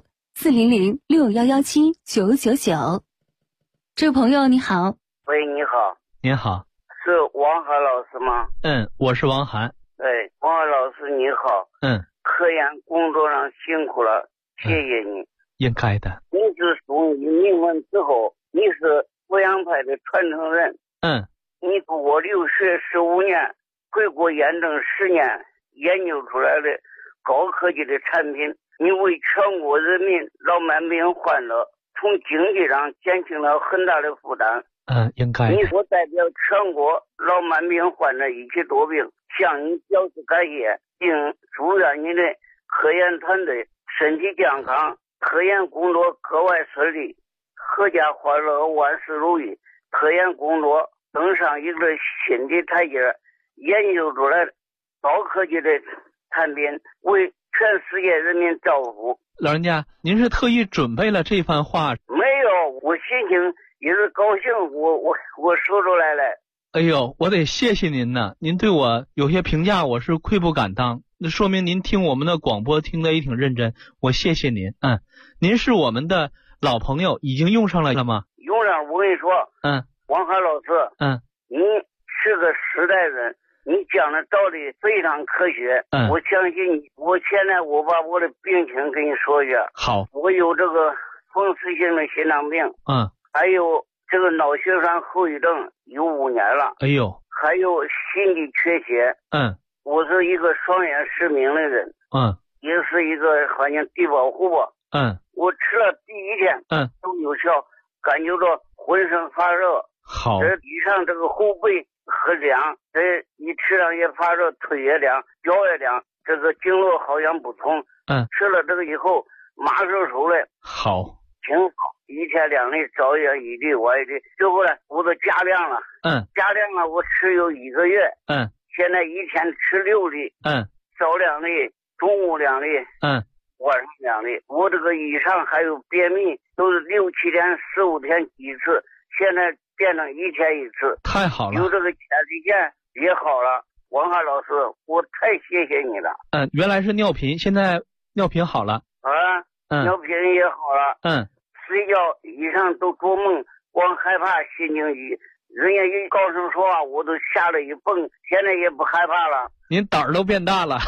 S2: 400-6117-999。这位朋友你好。
S5: 喂，你好。
S3: 您好。
S5: 是王涵老师吗？
S3: 我是王涵。
S5: 对，王涵老师你好。科研工作上辛苦了，谢谢你。
S3: 应该的。
S5: 你是属于名门之后，你是扶阳派的传承人。你读过留学15年，回国验证10年，研究出来的高科技的产品，你为全国人民老慢病患者从经济上减轻了很大的负担。
S3: 应该。
S5: 你所代表全国老慢病患者一起多病，向你表示感谢，并祝愿你的科研团队身体健康，科研工作格外顺利，阖家欢乐，万事如意。科研工作登上一个新的台阶，研究出来高科技的产品，为全世界人民造福。
S3: 老人家，您是特意准备了这番话？
S5: 没有，我心情也是高兴，我说出来了。
S3: 哎呦，我得谢谢您呢，您对我有些评价我是愧不敢当，那说明您听我们的广播听得也挺认真，我谢谢您。您是我们的老朋友，已经用上了吗？
S5: 用上，我跟你说，王涵老师，你是个时代人，你讲的道理非常科学，我相信你。我现在我把我的病情跟你说一下。
S3: 好。
S5: 我有这个风湿性的心脏病，还有这个脑血栓后遗症有5年了。
S3: 哎呦。
S5: 还有心肌缺血。我是一个双眼失明的人。也是一个好像低保户吧。我吃了第1天，都有效，感觉到浑身发热。
S3: 好。
S5: 这以上这个后背很凉，这一吃上也发热，腿也凉，脚也凉，这个经络好像不通。吃了这个以后马上出来。
S3: 好。
S5: 挺好，1天2粒，早一点1粒，晚一粒。最后呢，我都加量了。加量了，我吃有1个月。现在1天吃6粒。早2粒，中午2粒。晚上2粒。我这个以上还有便秘，都是6、7天、15天一次，现在变成1天1次。
S3: 太好了。
S5: 有这个前列腺也好了。王涵老师，我太谢谢你了。
S3: 原来是尿频，现在尿频好了。
S5: 尿频也好了。睡觉以上都做梦，光害怕心惊急，人家一高声说话，我都吓得一蹦，现在也不害怕了。
S3: 您胆儿都变大了。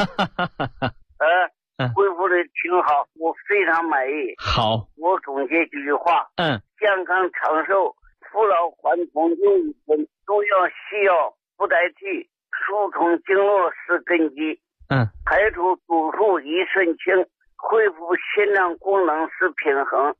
S5: 恢复的挺好，我非常满意。
S3: 好，
S5: 我总结几句话。健康长寿，扶老还童有一根，中药西药不代替，疏通经络是根基。排除毒素益肾清，恢复心脏功能是平衡。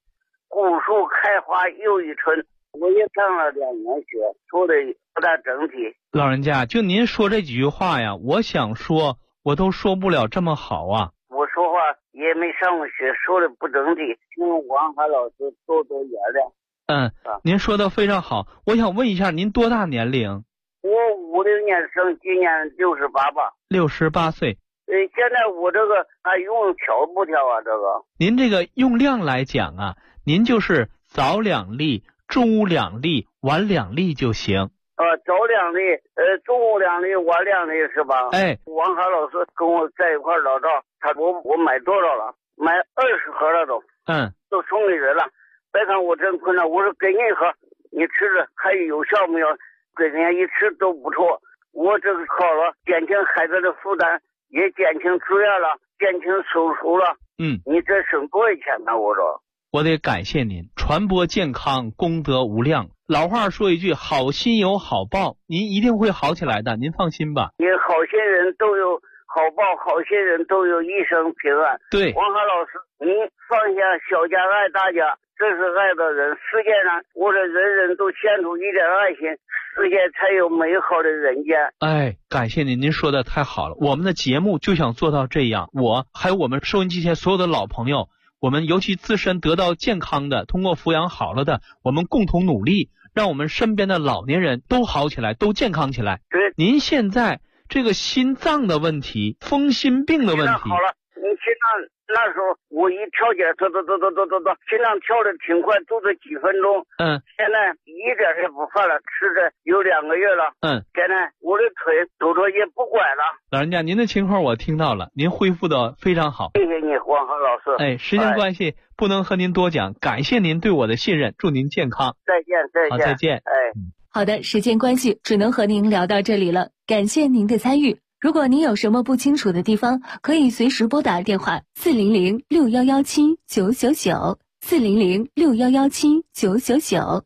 S5: 古树开花又一春。我也上了2年学，说的不大整体。
S3: 老人家，就您说这几句话呀，我想说，我都说不了这么好啊。
S5: 我说话也没上过学，说的不整体，请王海老师多多原谅。
S3: 您说的非常好。我想问一下，您多大年龄？
S5: 我50年生，今年68吧。
S3: 68岁。
S5: 现在我这个还用调不调啊？这个
S3: 您这个用量来讲啊，您就是早2粒，中午2粒，晚2粒就行。
S5: 早2粒，中午2粒，晚2粒是吧？王海老师跟我在一块老赵，他说我买多少了？买20盒了都。都送给人了。别看我真困难，我说给你一盒，你吃着还有效没有？给人家一吃都不错。我这个好了，减轻孩子的负担，也减轻住院了，减轻手术了。你这省多少钱呢？我说
S3: 我得感谢您，传播健康，功德无量。老话说一句，好心有好报，您一定会好起来的，您放心吧。
S5: 你好心人都有好报，好心人都有一生平安。
S3: 对，
S5: 王海老师，您放下小家爱大家，这是爱的人。世界上，我说人人都献出一点爱心，世界才有美好的人间。
S3: 感谢您，您说的太好了。我们的节目就想做到这样，我还有我们收音机前所有的老朋友，我们尤其自身得到健康的，通过抚养好了的，我们共同努力，让我们身边的老年人都好起来，都健康起来。
S5: 对，
S3: 您现在这个心脏的问题，风湿病的问题，
S5: 好了，你心脏那时候我一跳起来，走，心脏跳的挺快，就是几分钟。现在一点也不犯了，吃着有2个月了。现在我的腿走着也不拐了。
S3: 老人家，您的情况我听到了，您恢复的非常好。
S5: 谢谢你，王海老师。
S3: 时间关系，不能和您多讲，感谢您对我的信任，祝您健康。
S5: 再见。
S3: 好，再见。
S2: 好的，时间关系，只能和您聊到这里了。感谢您的参与。如果您有什么不清楚的地方，可以随时拨打电话400-6117-999 400-6117-999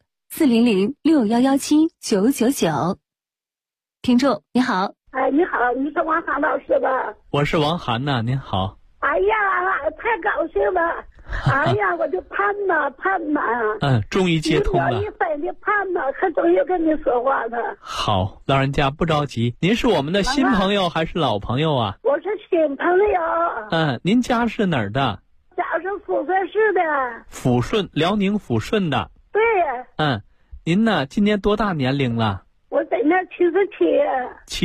S2: 400-6117-999。听众你好。
S6: 你好，你是王涵老师吧？
S3: 我是王涵呐，您好。
S6: 哎呀，太高兴了！哎呀，我就盼呐。
S3: 终于接通了。
S6: 一分的盼呐，可终于跟你说话了。
S3: 好，老人家不着急。您是我们的新朋友还是老朋友啊？
S6: 我是新朋友。
S3: 您家是哪儿的？
S6: 家是抚顺市的。
S3: 抚顺，辽宁抚顺的。
S6: 对。
S3: 您呢？今年多大年龄了？
S6: 我今年77。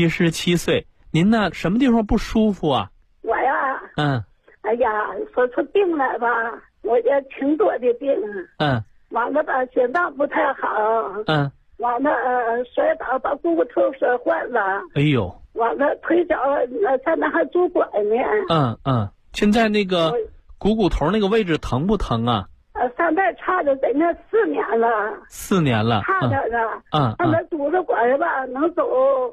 S3: 77岁。您呢？什么地方不舒服啊？
S6: 我呀。哎呀，说出病来吧，我也挺多的病。完了吧，心脏不太好。完了摔倒把股骨头摔坏了。
S3: 哎呦。
S6: 完了腿脚现在还拄拐呢。
S3: 现在那个股骨头那个位置疼不疼啊？
S6: 现在差着得那4年了。
S3: 4年了。
S6: 差着呢。现在拄着拐吧，能走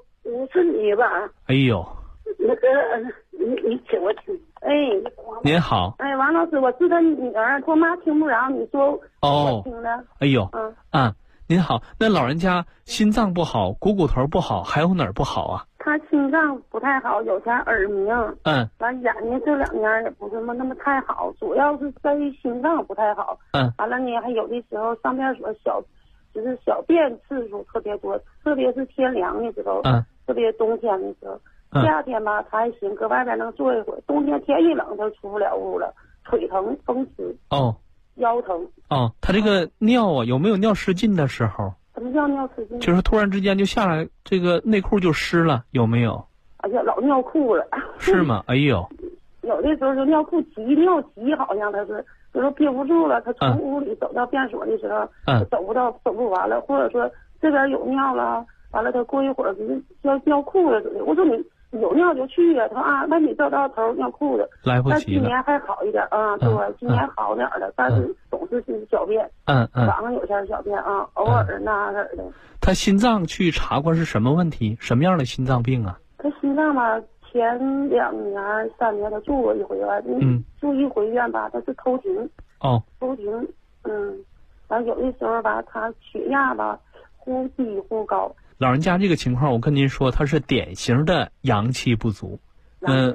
S6: 50米吧。
S3: 哎呦。
S6: 那个你请我听。
S3: 您好。
S6: 王老师，我是他女儿，我妈听不着，你说我听的。
S3: 哎呦。您好，那老人家心脏不好，股骨头不好，还有哪儿不好啊？
S6: 他心脏不太好，有点耳鸣。完眼睛这2年也不是那么太好，主要是在于心脏不太好。完了呢，还有的时候上厕所就是小便次数特别多，特别是天凉的时候。特别冬天的时候。夏天吧他还行，搁外边能坐一会儿，冬天天一冷他出不了屋了，腿疼风湿。腰疼。
S3: 他这个尿啊，有没有尿失禁的时候？
S6: 什么叫尿失禁？
S3: 就是突然之间就下来，这个内裤就湿了，有没有？
S6: 哎呀，老尿裤了。
S3: 是吗？哎呦。
S6: 有的时候就尿裤尿急，好像他是就是憋不住了，他从屋里走到便所的时候，走不完了，或者说这边有尿了，完了他过一会儿要尿裤子似的。我说你有尿就去呀。他说那你走到头尿裤子。
S3: 来不及了。
S6: 但今年还好一点对，今年好点了，但是总是小便。晚上有点小便偶尔那点的。
S3: 他心脏去查过是什么问题？什么样的心脏病啊？
S6: 他心脏吧，前2年3年他住过一回吧。住一回院吧，他是偷停。偷停。完有的时候吧，他血压吧忽低忽高。老
S3: 人家这个情况，我跟您说，他是典型的阳气不足。
S6: 阳气不足。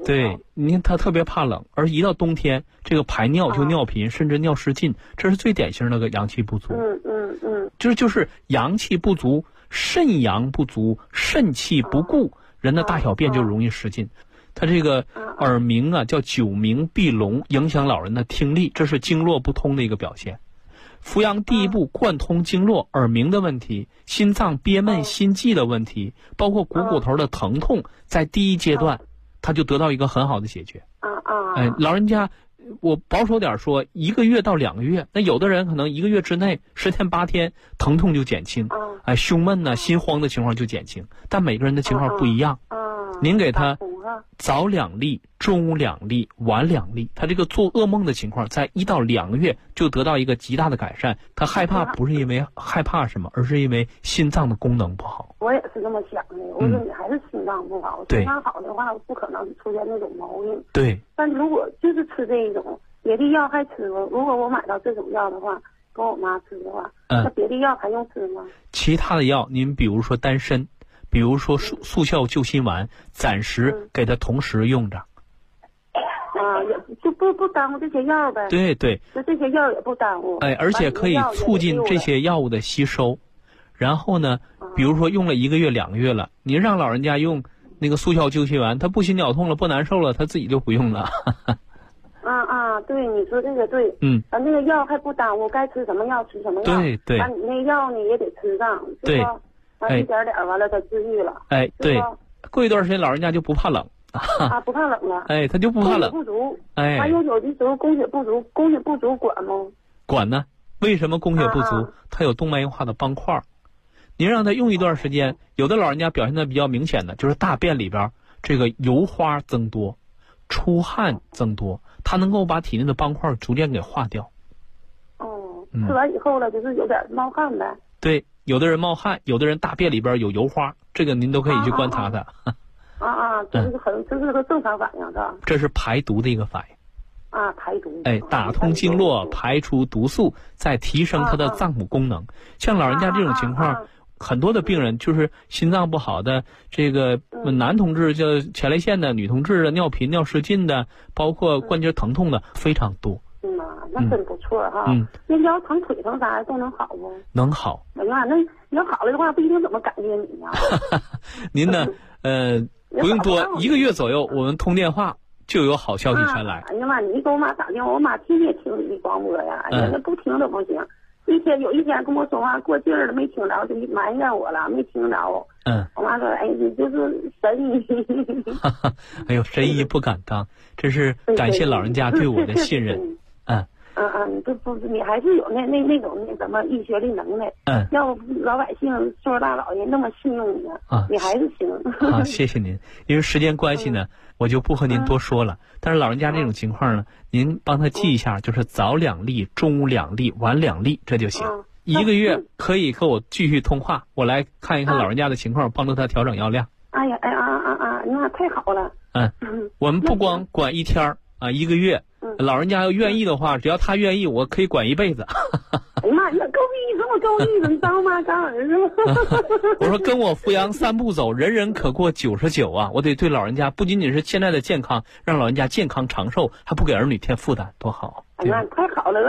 S3: 对，你看他特别怕冷，而一到冬天，这个排尿就尿频，甚至尿失禁，这是最典型的个阳气不足。就是阳气不足，肾阳不足，肾气不固，人的大小便就容易失禁。他这个耳鸣啊，叫久鸣闭聋，影响老人的听力，这是经络不通的一个表现。扶阳第一步贯通经络，耳鸣的问题，心脏憋闷心悸的问题，包括股头的疼痛，在第一阶段他就得到一个很好的解决。老人家我保守点说1个月到2个月，那有的人可能1个月之内10天8天疼痛就减轻，胸闷呢心慌的情况就减轻，但每个人的情况不一样。您给他早2粒，中午2粒，晚2粒，他这个做噩梦的情况在1到2个月就得到一个极大的改善。他害怕不是因为害怕什么，而是因为心脏的功能不好。
S6: 我也是这么想的，我说你还是心脏不好，心脏好的话不可能出现那种毛病。
S3: 对。
S6: 但如果就是吃这一种，别的药还吃吗？如果我买到这种药的话，跟我妈吃的话，那别的药还用吃吗？
S3: 其他的药，您比如说丹参，比如说速效救心丸，暂时给他同时用着。
S6: 也就不耽误这些药呗。
S3: 对，
S6: 那这些药也不耽误。
S3: 而且可以促进这些药物的吸收。然后呢，比如说用了1个月2个月了，您让老人家用那个速效救心丸，他不心绞痛了，不难受了，他自己就不用了。
S6: 对，你说这个对。那个药还不耽误，该吃什么药吃什么药。
S3: 对。
S6: 你那药你也得吃上，
S3: 对。
S6: 一点点完了，他治愈了。
S3: 对，过一段时间老人家就不怕冷。
S6: 不怕冷了。
S3: 他就不怕冷。
S6: 供血不足。还有的时候供血不足管吗？
S3: 管呢。为什么供血不足？他有动脉硬化的斑块。您让他用一段时间，有的老人家表现的比较明显的就是大便里边这个油花增多，出汗增多，他能够把体内的斑块逐渐给化掉。
S6: 吃完以后了就是有点冒汗呗。
S3: 对，有的人冒汗，有的人大便里边有油花，这个您都可以去观察他。
S6: 这是个正常反应是吧？
S3: 这是排毒的一个反应。
S6: 排毒。
S3: 打通经络，排除毒素，再提升他的脏腑功能。像老人家这种情况，很多的病人就是心脏不好的，这个男同志叫前列腺的，女同志的尿频尿失禁的，包括关节疼痛的非常多。
S6: 那真不错哈。那要疼腿疼啥都能好不？
S3: 能好。
S6: 哎呀，那你要好了的话，不一定怎么感谢你呀。
S3: 您呢？不用多，1个月左右，我们通电话就有好消息传来。
S6: 哎呀妈，你一给我妈打电话，我妈天天听你的广播呀，哎呀，那不听都不行。有一天跟我说话过劲儿了，没听着就埋怨我了，没听着。我妈说：“哎，你就是神医。”
S3: 哎呦，神医不敢当，这是感谢老人家对我的信任。
S6: 你还是有那种什么医学的能耐。要不老百姓岁数大老爷那么信用你你还是行。
S3: 谢谢您。因为时间关系呢，我就不和您多说了。但是老人家这种情况呢，您帮他记一下，就是早2粒，中午2粒，晚2粒，这就行。1个月可以和我继续通话，我来看一看老人家的情况，帮助他调整药量。
S6: 那太好了。
S3: 我们不光管1天1个月。老人家要愿意的话，只要他愿意，我可以管1辈子。
S6: 哎呀妈，你够意思，我够意思，你当妈当儿子吗？
S3: 我说跟我扶阳3步走，人人可过99啊！我得对老人家不仅仅是现在的健康，让老人家健康长寿，还不给儿女添负担，多好！
S6: 哎呀，太好了。